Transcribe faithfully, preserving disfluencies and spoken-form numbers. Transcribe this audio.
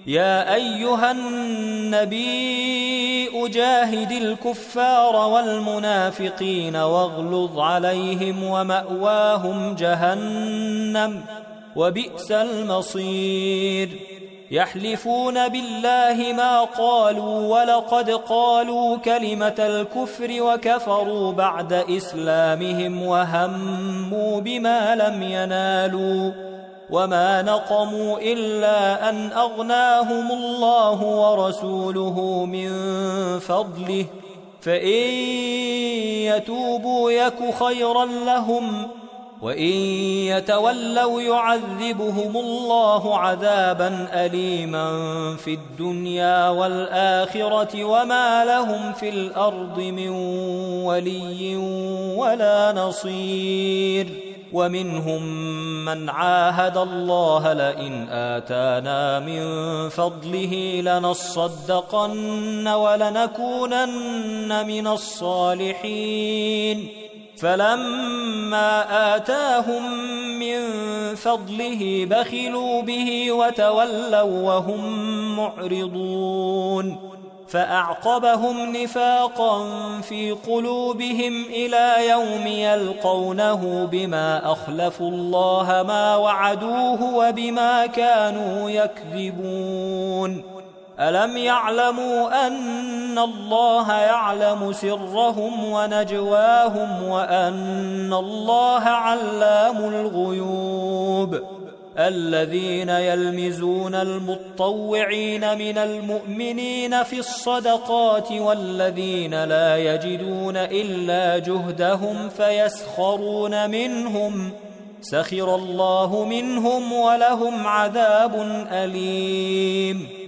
يا أيها النبي جاهد الكفار والمنافقين واغلظ عليهم ومأواهم جهنم وبئس المصير يحلفون بالله ما قالوا ولقد قالوا كلمة الكفر وكفروا بعد إسلامهم وهموا بما لم ينالوا وما نقموا إلا أن أغناهم الله ورسوله من فضله فإن يتوبوا يك خيرا لهم وإن يتولوا يعذبهم الله عذابا أليما في الدنيا والآخرة وما لهم في الأرض من ولي ولا نصير ومنهم من عاهد الله لئن آتانا من فضله لنصدقن ولنكونن من الصالحين فلما آتاهم من فضله بخلوا به وتولوا وهم معرضون فأعقبهم نفاقا في قلوبهم إلى يوم يلقونه بما أخلفوا الله ما وعدوه وبما كانوا يكذبون ألم يعلموا أن الله يعلم سرهم ونجواهم وأن الله علام الغيوب الذين يلمزون المطوعين من المؤمنين في الصدقات والذين لا يجدون إلا جهدهم فيسخرون منهم سخر الله منهم ولهم عذاب أليم